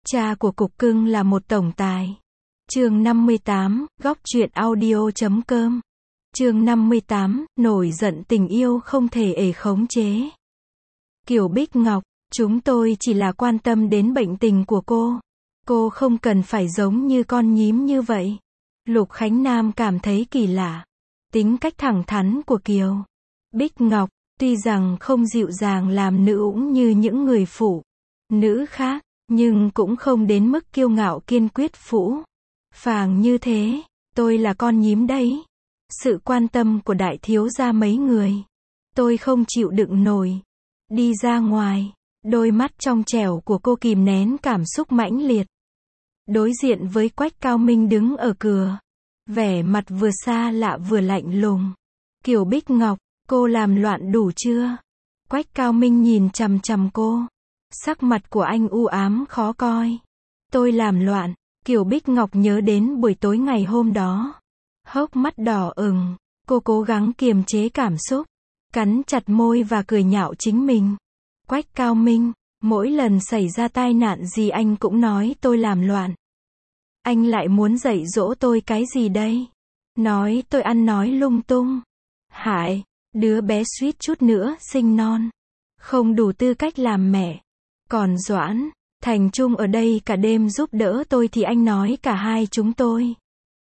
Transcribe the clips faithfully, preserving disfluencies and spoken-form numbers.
Cha của cục cưng là một tổng tài. Chương năm mươi tám, góc truyện audio chấm com. Chương năm mươi tám, nổi giận tình yêu không thể ể khống chế. Kiều Bích Ngọc, chúng tôi chỉ là quan tâm đến bệnh tình của cô. Cô không cần phải giống như con nhím như vậy. Lục Khánh Nam cảm thấy kỳ lạ. Tính cách thẳng thắn của Kiều Bích Ngọc, tuy rằng không dịu dàng làm nữ ũng như những người phụ nữ khác, nhưng cũng không đến mức kiêu ngạo kiên quyết phũ phàng như thế. Tôi là con nhím đấy. Sự quan tâm của đại thiếu gia mấy người, tôi không chịu đựng nổi. Đi ra ngoài, đôi mắt trong trẻo của cô kìm nén cảm xúc mãnh liệt. Đối diện với Quách Cao Minh đứng ở cửa, vẻ mặt vừa xa lạ vừa lạnh lùng. Kiều Bích Ngọc, cô làm loạn đủ chưa? Quách Cao Minh nhìn chằm chằm cô. Sắc mặt của anh u ám khó coi. Tôi làm loạn. Kiều Bích Ngọc nhớ đến buổi tối ngày hôm đó. Hốc mắt đỏ ửng, cô cố gắng kiềm chế cảm xúc, cắn chặt môi và cười nhạo chính mình. Quách Cao Minh, mỗi lần xảy ra tai nạn gì anh cũng nói tôi làm loạn. Anh lại muốn dạy dỗ tôi cái gì đây? Nói tôi ăn nói lung tung. Hại, đứa bé suýt chút nữa sinh non, không đủ tư cách làm mẹ. Còn Doãn Thành Trung ở đây cả đêm giúp đỡ tôi thì anh nói cả hai chúng tôi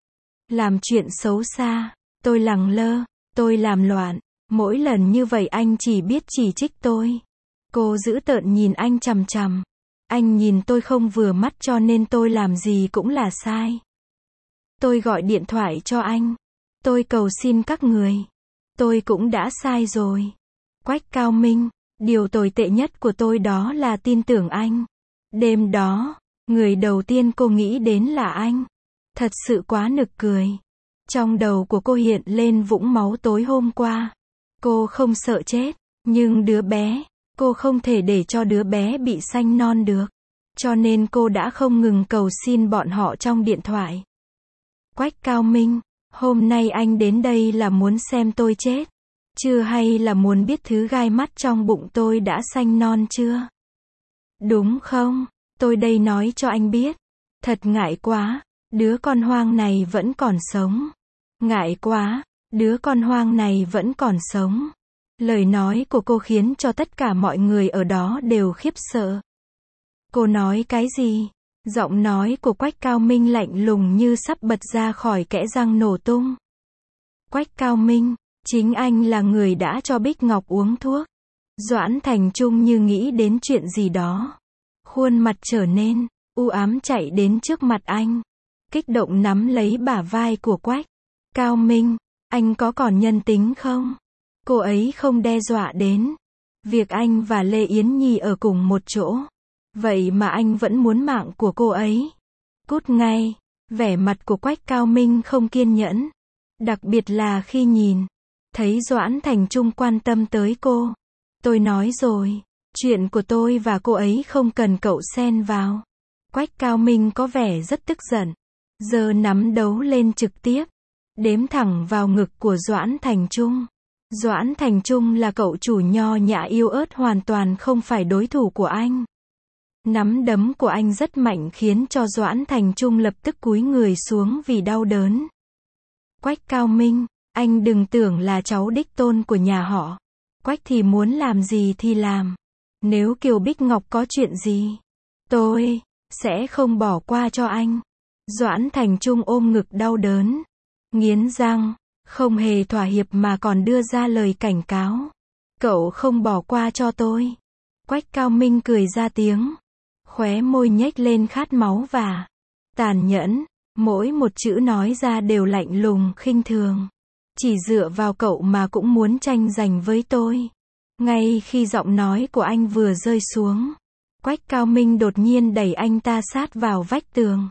làm chuyện xấu xa. Tôi lẳng lơ, tôi làm loạn. Mỗi lần như vậy anh chỉ biết chỉ trích tôi. Cô dữ tợn nhìn anh chằm chằm. Anh nhìn tôi không vừa mắt cho nên tôi làm gì cũng là sai. Tôi gọi điện thoại cho anh. Tôi cầu xin các người. Tôi cũng đã sai rồi. Quách Cao Minh, điều tồi tệ nhất của tôi đó là tin tưởng anh. Đêm đó, người đầu tiên cô nghĩ đến là anh. Thật sự quá nực cười. Trong đầu của cô hiện lên vũng máu tối hôm qua. Cô không sợ chết, nhưng đứa bé, cô không thể để cho đứa bé bị sanh non được. Cho nên cô đã không ngừng cầu xin bọn họ trong điện thoại. Quách Cao Minh, hôm nay anh đến đây là muốn xem tôi chết, chưa hay là muốn biết thứ gai mắt trong bụng tôi đã sanh non chưa? Đúng không? Tôi đây nói cho anh biết. Thật ngại quá, đứa con hoang này vẫn còn sống. Ngại quá, đứa con hoang này vẫn còn sống. Lời nói của cô khiến cho tất cả mọi người ở đó đều khiếp sợ. Cô nói cái gì? Giọng nói của Quách Cao Minh lạnh lùng như sắp bật ra khỏi kẽ răng nổ tung. Quách Cao Minh, chính anh là người đã cho Bích Ngọc uống thuốc. Doãn Thành Trung như nghĩ đến chuyện gì đó. Khuôn mặt trở nên u ám chạy đến trước mặt anh. Kích động nắm lấy bả vai của Quách Cao Minh. Anh có còn nhân tính không? Cô ấy không đe dọa đến việc anh và Lê Yến Nhi ở cùng một chỗ. Vậy mà anh vẫn muốn mạng của cô ấy. Cút ngay. Vẻ mặt của Quách Cao Minh không kiên nhẫn. Đặc biệt là khi nhìn thấy Doãn Thành Trung quan tâm tới cô. Tôi nói rồi, chuyện của tôi và cô ấy không cần cậu xen vào. Quách Cao Minh có vẻ rất tức giận. Giơ nắm đấu lên trực tiếp, đếm thẳng vào ngực của Doãn Thành Trung. Doãn Thành Trung là cậu chủ nho nhã yêu ớt hoàn toàn không phải đối thủ của anh. Nắm đấm của anh rất mạnh khiến cho Doãn Thành Trung lập tức cúi người xuống vì đau đớn. Quách Cao Minh, anh đừng tưởng là cháu đích tôn của nhà họ Quách thì muốn làm gì thì làm. Nếu Kiều Bích Ngọc có chuyện gì, tôi sẽ không bỏ qua cho anh. Doãn Thành Trung ôm ngực đau đớn, nghiến răng, không hề thỏa hiệp mà còn đưa ra lời cảnh cáo. Cậu không bỏ qua cho tôi. Quách Cao Minh cười ra tiếng, khóe môi nhếch lên khát máu và tàn nhẫn. Mỗi một chữ nói ra đều lạnh lùng khinh thường. Chỉ dựa vào cậu mà cũng muốn tranh giành với tôi. Ngay khi giọng nói của anh vừa rơi xuống, Quách Cao Minh đột nhiên đẩy anh ta sát vào vách tường.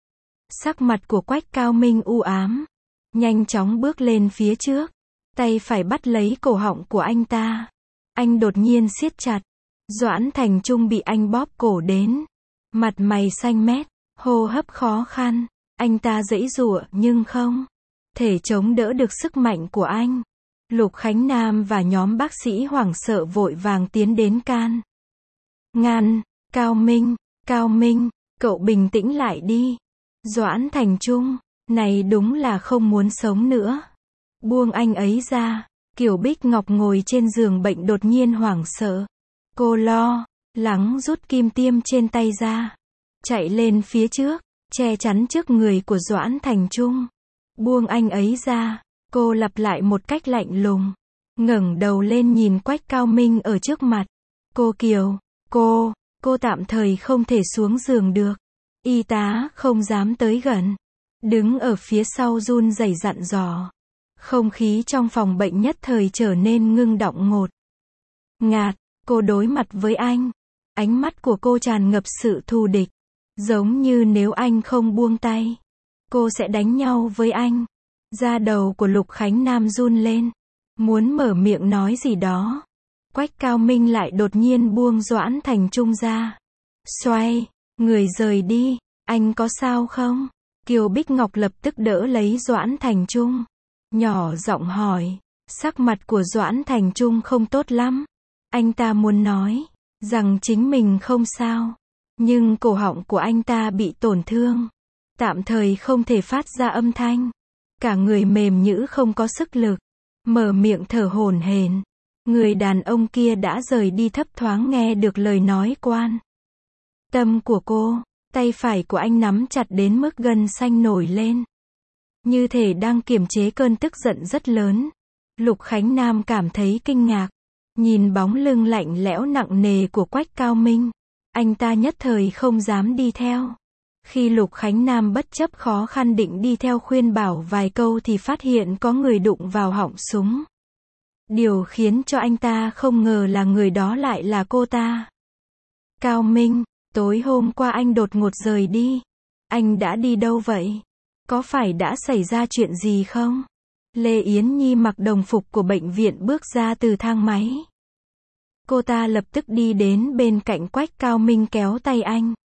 Sắc mặt của Quách Cao Minh u ám, nhanh chóng bước lên phía trước, tay phải bắt lấy cổ họng của anh ta. Anh đột nhiên siết chặt. Doãn Thành Trung bị anh bóp cổ đến mặt mày xanh mét, hô hấp khó khăn. Anh ta giãy giụa nhưng không thể chống đỡ được sức mạnh của anh. Lục Khánh Nam và nhóm bác sĩ hoảng sợ vội vàng tiến đến can ngăn. Cao Minh, Cao Minh, Cậu bình tĩnh lại đi. Doãn Thành Trung, này đúng là không muốn sống nữa. Buông anh ấy ra. Kiều Bích Ngọc ngồi trên giường bệnh đột nhiên hoảng sợ. Cô lo lắng rút kim tiêm trên tay ra. Chạy lên phía trước, che chắn trước người của Doãn Thành Trung. Buông anh ấy ra. Cô lặp lại một cách lạnh lùng. Ngẩng đầu lên nhìn Quách Cao Minh ở trước mặt. Cô Kiều, cô, cô tạm thời không thể xuống giường được. Y tá không dám tới gần. Đứng ở phía sau run rẩy dặn dò. Không khí trong phòng bệnh nhất thời trở nên ngưng đọng ngột ngạt. Cô đối mặt với anh. Ánh mắt của cô tràn ngập sự thù địch. Giống như nếu anh không buông tay, cô sẽ đánh nhau với anh. Da đầu của Lục Khánh Nam run lên. Muốn mở miệng nói gì đó. Quách Cao Minh lại đột nhiên buông Doãn Thành Trung ra. Xoay, người rời đi. Anh có sao không? Kiều Bích Ngọc lập tức đỡ lấy Doãn Thành Trung. Nhỏ giọng hỏi. Sắc mặt của Doãn Thành Trung không tốt lắm. Anh ta muốn nói rằng chính mình không sao. Nhưng cổ họng của anh ta bị tổn thương. Tạm thời không thể phát ra âm thanh. Cả người mềm nhũn không có sức lực. Mở miệng thở hổn hển. Người đàn ông kia đã rời đi thấp thoáng nghe được lời nói quan tâm của cô. Tay phải của anh nắm chặt đến mức gân xanh nổi lên. Như thể đang kiềm chế cơn tức giận rất lớn. Lục Khánh Nam cảm thấy kinh ngạc. Nhìn bóng lưng lạnh lẽo nặng nề của Quách Cao Minh. Anh ta nhất thời không dám đi theo. Khi Lục Khánh Nam bất chấp khó khăn định đi theo khuyên bảo vài câu thì phát hiện có người đụng vào họng súng. Điều khiến cho anh ta không ngờ là người đó lại là cô ta. Cao Minh, tối hôm qua anh đột ngột rời đi. Anh đã đi đâu vậy? Có phải đã xảy ra chuyện gì không? Lê Yến Nhi mặc đồng phục của bệnh viện bước ra từ thang máy. Cô ta lập tức đi đến bên cạnh Quách Cao Minh kéo tay anh.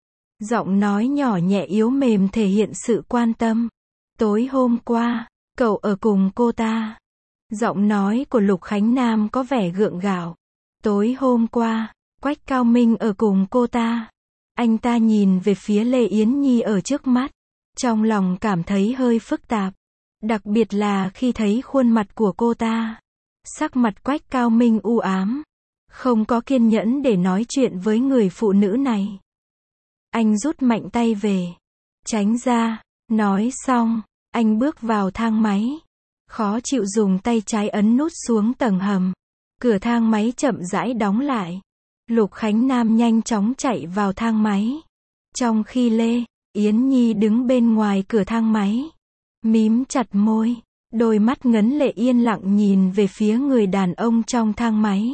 Giọng nói nhỏ nhẹ yếu mềm thể hiện sự quan tâm. Tối hôm qua, cậu ở cùng cô ta. Giọng nói của Lục Khánh Nam có vẻ gượng gạo. Tối hôm qua, Quách Cao Minh ở cùng cô ta. Anh ta nhìn về phía Lê Yến Nhi ở trước mắt. Trong lòng cảm thấy hơi phức tạp. Đặc biệt là khi thấy khuôn mặt của cô ta. Sắc mặt Quách Cao Minh u ám. Không có kiên nhẫn để nói chuyện với người phụ nữ này. Anh rút mạnh tay về. Tránh ra. Nói xong, anh bước vào thang máy. Khó chịu dùng tay trái ấn nút xuống tầng hầm. Cửa thang máy chậm rãi đóng lại. Lục Khánh Nam nhanh chóng chạy vào thang máy. Trong khi Lê Yến Nhi đứng bên ngoài cửa thang máy. Mím chặt môi. Đôi mắt ngấn lệ yên lặng nhìn về phía người đàn ông trong thang máy.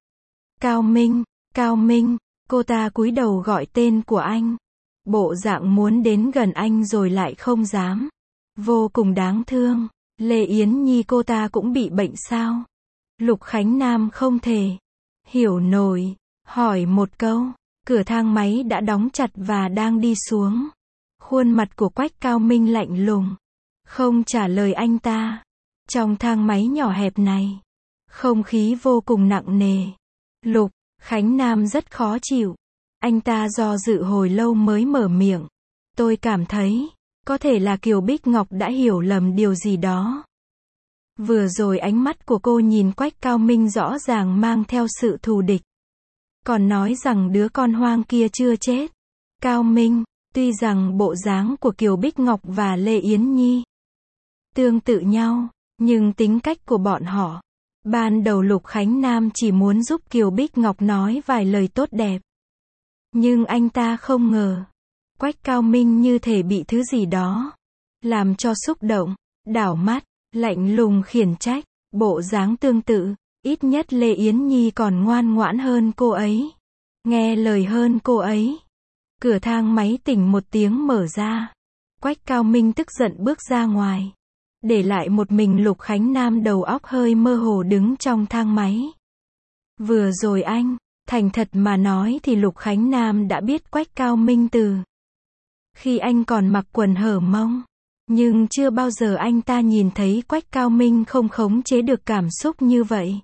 Cao Minh, Cao Minh, cô ta cúi đầu gọi tên của anh. Bộ dạng muốn đến gần anh rồi lại không dám. Vô cùng đáng thương. Lê Yến Nhi cô ta cũng bị bệnh sao? Lục Khánh Nam không thể hiểu nổi. Hỏi một câu. Cửa thang máy đã đóng chặt và đang đi xuống. Khuôn mặt của Quách Cao Minh lạnh lùng. Không trả lời anh ta. Trong thang máy nhỏ hẹp này. Không khí vô cùng nặng nề. Lục Khánh Nam rất khó chịu. Anh ta do dự hồi lâu mới mở miệng. Tôi cảm thấy, có thể là Kiều Bích Ngọc đã hiểu lầm điều gì đó. Vừa rồi ánh mắt của cô nhìn Quách Cao Minh rõ ràng mang theo sự thù địch. Còn nói rằng đứa con hoang kia chưa chết. Cao Minh, tuy rằng bộ dáng của Kiều Bích Ngọc và Lê Yến Nhi tương tự nhau, nhưng tính cách của bọn họ. Ban đầu Lục Khánh Nam chỉ muốn giúp Kiều Bích Ngọc nói vài lời tốt đẹp. Nhưng anh ta không ngờ. Quách Cao Minh như thể bị thứ gì đó làm cho xúc động, đảo mắt, lạnh lùng khiển trách, bộ dáng tương tự, ít nhất Lê Yến Nhi còn ngoan ngoãn hơn cô ấy, nghe lời hơn cô ấy. Cửa thang máy tỉnh một tiếng mở ra. Quách Cao Minh tức giận bước ra ngoài, để lại một mình Lục Khánh Nam đầu óc hơi mơ hồ đứng trong thang máy. Vừa rồi anh, thành thật mà nói thì Lục Khánh Nam đã biết Quách Cao Minh từ khi anh còn mặc quần hở mông. Nhưng chưa bao giờ anh ta nhìn thấy Quách Cao Minh không khống chế được cảm xúc như vậy.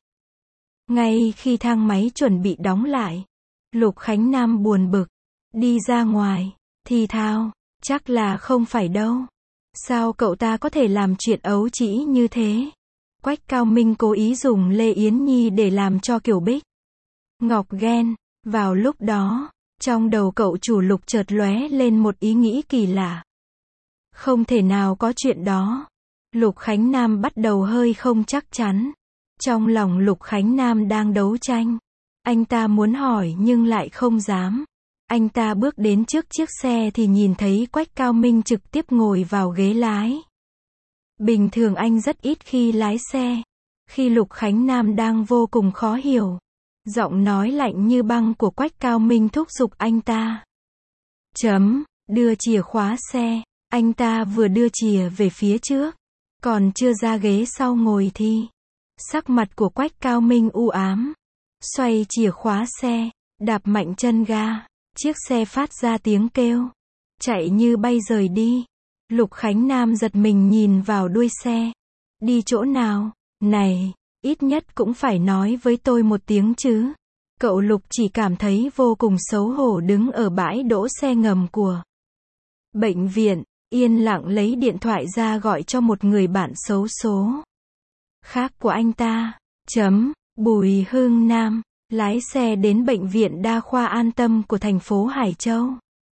Ngay khi thang máy chuẩn bị đóng lại, Lục Khánh Nam buồn bực, đi ra ngoài. Thì thào, chắc là không phải đâu. Sao cậu ta có thể làm chuyện ấu trĩ như thế? Quách Cao Minh cố ý dùng Lê Yến Nhi để làm cho Kiều Bích Ngọc ghen. Vào lúc đó, trong đầu cậu chủ Lục chợt lóe lên một ý nghĩ kỳ lạ. Không thể nào có chuyện đó. Lục Khánh Nam bắt đầu hơi không chắc chắn. Trong lòng Lục Khánh Nam đang đấu tranh. Anh ta muốn hỏi nhưng lại không dám. Anh ta bước đến trước chiếc xe thì nhìn thấy Quách Cao Minh trực tiếp ngồi vào ghế lái. Bình thường anh rất ít khi lái xe. Khi Lục Khánh Nam đang vô cùng khó hiểu, giọng nói lạnh như băng của Quách Cao Minh thúc giục anh ta. Chấm, đưa chìa khóa xe. Anh ta vừa đưa chìa về phía trước, còn chưa ra ghế sau ngồi thì sắc mặt của Quách Cao Minh u ám. Xoay chìa khóa xe, đạp mạnh chân ga, chiếc xe phát ra tiếng kêu, chạy như bay rời đi. Lục Khánh Nam giật mình nhìn vào đuôi xe. Đi chỗ nào? Này, ít nhất cũng phải nói với tôi một tiếng chứ. Cậu Lục chỉ cảm thấy vô cùng xấu hổ đứng ở bãi đỗ xe ngầm của bệnh viện, yên lặng lấy điện thoại ra gọi cho một người bạn xấu số khác của anh ta. Chấm, Bùi Hưng Nam, lái xe đến bệnh viện đa khoa An Tâm của thành phố Hải Châu.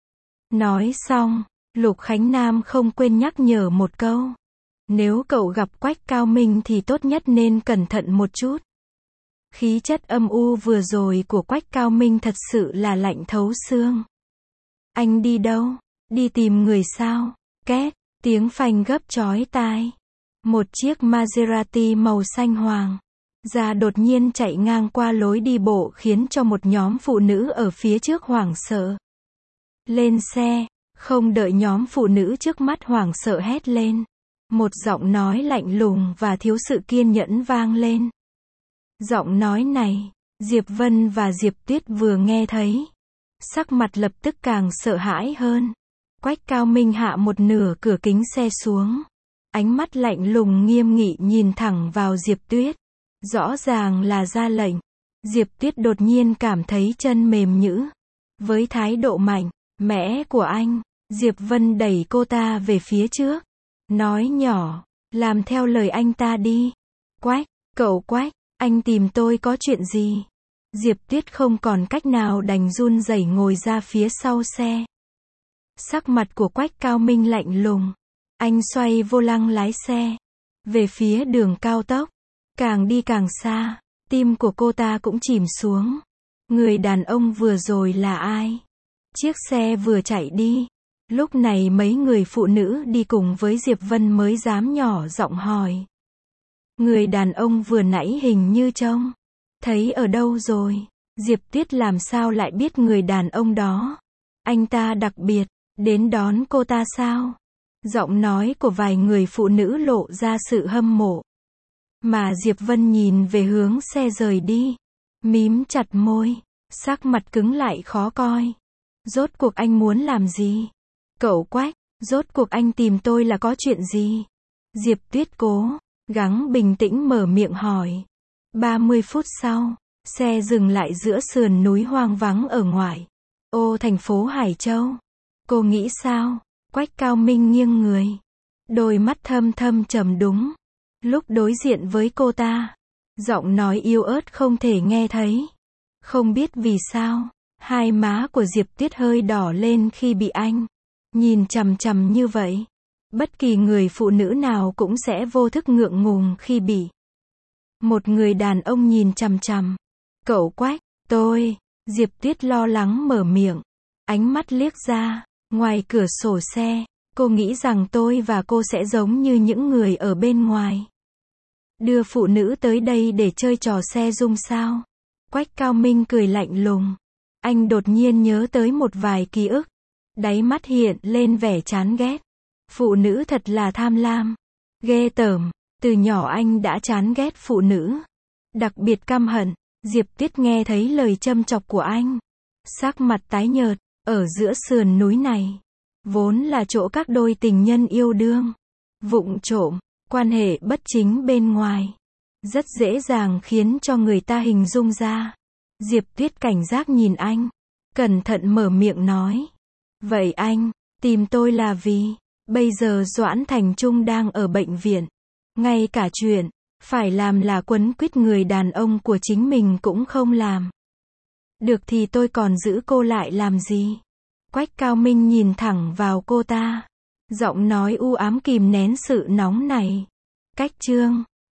Nói xong, Lục Khánh Nam không quên nhắc nhở một câu. Nếu cậu gặp Quách Cao Minh thì tốt nhất nên cẩn thận một chút. Khí chất âm u vừa rồi của Quách Cao Minh thật sự là lạnh thấu xương. Anh đi đâu? Đi tìm người sao? Két, tiếng phanh gấp chói tai. Một chiếc Maserati màu xanh hoàng ra đột nhiên chạy ngang qua lối đi bộ khiến cho một nhóm phụ nữ ở phía trước hoảng sợ. Lên xe, không đợi nhóm phụ nữ trước mắt hoảng sợ hét lên. Một giọng nói lạnh lùng và thiếu sự kiên nhẫn vang lên. Giọng nói này, Diệp Vân và Diệp Tuyết vừa nghe thấy, sắc mặt lập tức càng sợ hãi hơn. Quách Cao Minh hạ một nửa cửa kính xe xuống. Ánh mắt lạnh lùng nghiêm nghị nhìn thẳng vào Diệp Tuyết. Rõ ràng là ra lệnh. Diệp Tuyết đột nhiên cảm thấy chân mềm nhũn. Với thái độ mạnh mẽ của anh, Diệp Vân đẩy cô ta về phía trước. Nói nhỏ, làm theo lời anh ta đi. Quách, cậu Quách, anh tìm tôi có chuyện gì? Diệp Tuyết không còn cách nào đành run rẩy ngồi ra phía sau xe. Sắc mặt của Quách Cao Minh lạnh lùng. Anh xoay vô lăng lái xe về phía đường cao tốc. Càng đi càng xa, tim của cô ta cũng chìm xuống. Người đàn ông vừa rồi là ai? Chiếc xe vừa chạy đi. Lúc này mấy người phụ nữ đi cùng với Diệp Vân mới dám nhỏ giọng hỏi. Người đàn ông vừa nãy hình như trông thấy ở đâu rồi? Diệp Tuyết làm sao lại biết người đàn ông đó? Anh ta đặc biệt đến đón cô ta sao? Giọng nói của vài người phụ nữ lộ ra sự hâm mộ. Mà Diệp Vân nhìn về hướng xe rời đi, mím chặt môi, sắc mặt cứng lại khó coi. Rốt cuộc anh muốn làm gì? Cậu Quách, rốt cuộc anh tìm tôi là có chuyện gì? Diệp Tuyết cố gắng bình tĩnh mở miệng hỏi. ba mươi phút sau, xe dừng lại giữa sườn núi hoang vắng ở ngoại ô thành phố Hải Châu. Cô nghĩ sao? Quách Cao Minh nghiêng người, đôi mắt thâm thâm trầm đúng. Lúc đối diện với cô ta, giọng nói yếu ớt không thể nghe thấy. Không biết vì sao, hai má của Diệp Tuyết hơi đỏ lên khi bị anh nhìn chằm chằm như vậy. Bất kỳ người phụ nữ nào cũng sẽ vô thức ngượng ngùng khi bị một người đàn ông nhìn chằm chằm. Cậu Quách, tôi, Diệp Tuyết lo lắng mở miệng, ánh mắt liếc ra ngoài cửa sổ xe. Cô nghĩ rằng tôi và cô sẽ giống như những người ở bên ngoài, đưa phụ nữ tới đây để chơi trò xe rung sao? Quách Cao Minh cười lạnh lùng. Anh đột nhiên nhớ tới một vài ký ức. Đáy mắt hiện lên vẻ chán ghét. Phụ nữ thật là tham lam, ghê tởm. Từ nhỏ anh đã chán ghét phụ nữ, đặc biệt căm hận. Diệp Tuyết nghe thấy lời châm chọc của anh, sắc mặt tái nhợt. Ở giữa sườn núi này, vốn là chỗ các đôi tình nhân yêu đương, vụng trộm, quan hệ bất chính bên ngoài, rất dễ dàng khiến cho người ta hình dung ra. Diệp Tuyết cảnh giác nhìn anh, cẩn thận mở miệng nói. Vậy anh, tìm tôi là vì, bây giờ Doãn Thành Trung đang ở bệnh viện. Ngay cả chuyện, phải làm là quấn quýt người đàn ông của chính mình cũng không làm. Được thì tôi còn giữ cô lại làm gì? Quách Cao Minh nhìn thẳng vào cô ta. Giọng nói u ám kìm nén sự nóng này. Cách chương